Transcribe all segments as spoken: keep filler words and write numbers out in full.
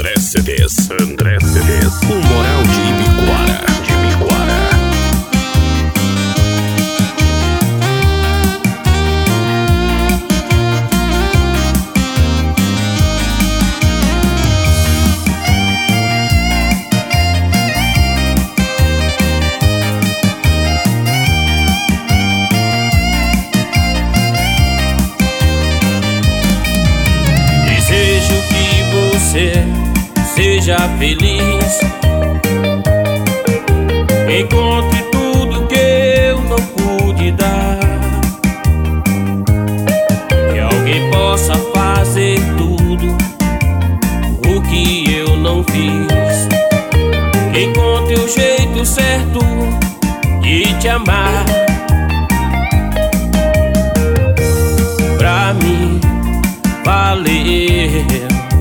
André Cedês, André Cedês, o Moral de Ibicoara, de Ibicoara. Seja feliz, encontre tudo que eu não pude dar, que alguém possa fazer tudo o que eu não fiz, encontre o jeito certo de te amar, pra mim valer.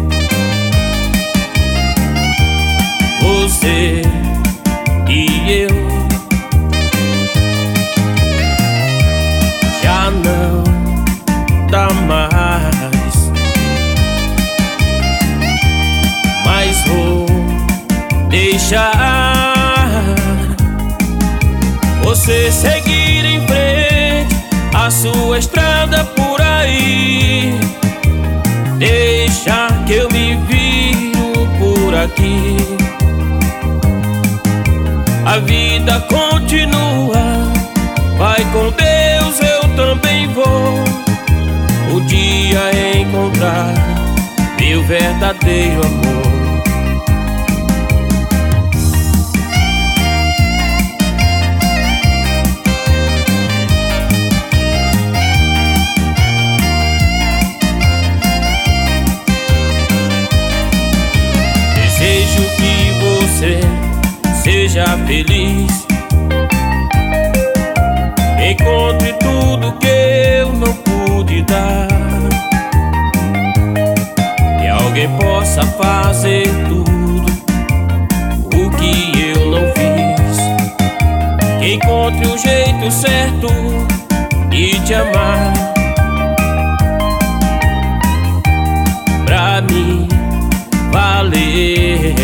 Você e eu já não dá mais, mas vou deixar você seguir em frente a sua estrada por aí. Deixa que eu me viro por aqui. A vida continua, vai com Deus, eu também vou um dia encontrar meu verdadeiro amor. Desejo que você seja feliz, encontre tudo que eu não pude dar, que alguém possa fazer tudo o que eu não fiz, que encontre o jeito certo de te amar, pra mim valer.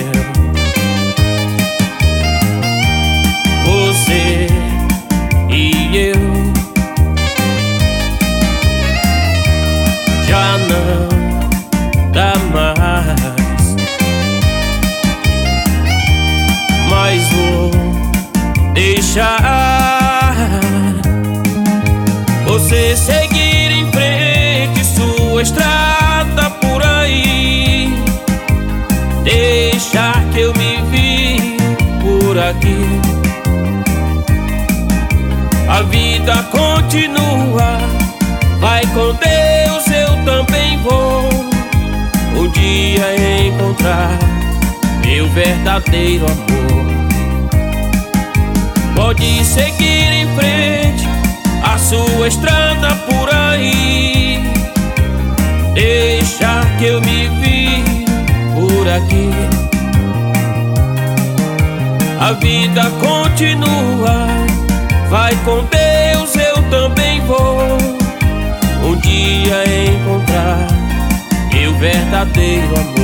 Você e eu já não dá mais, mas vou deixar você seguir em frente sua estrada por aí. Deixa que eu me vi por aqui. A vida continua, vai com Deus, eu também vou um dia encontrar meu verdadeiro amor. Pode seguir em frente a sua estrada por aí. Deixa que eu me vire por aqui. A vida continua, vai com Deus, eu também vou um dia encontrar meu verdadeiro amor.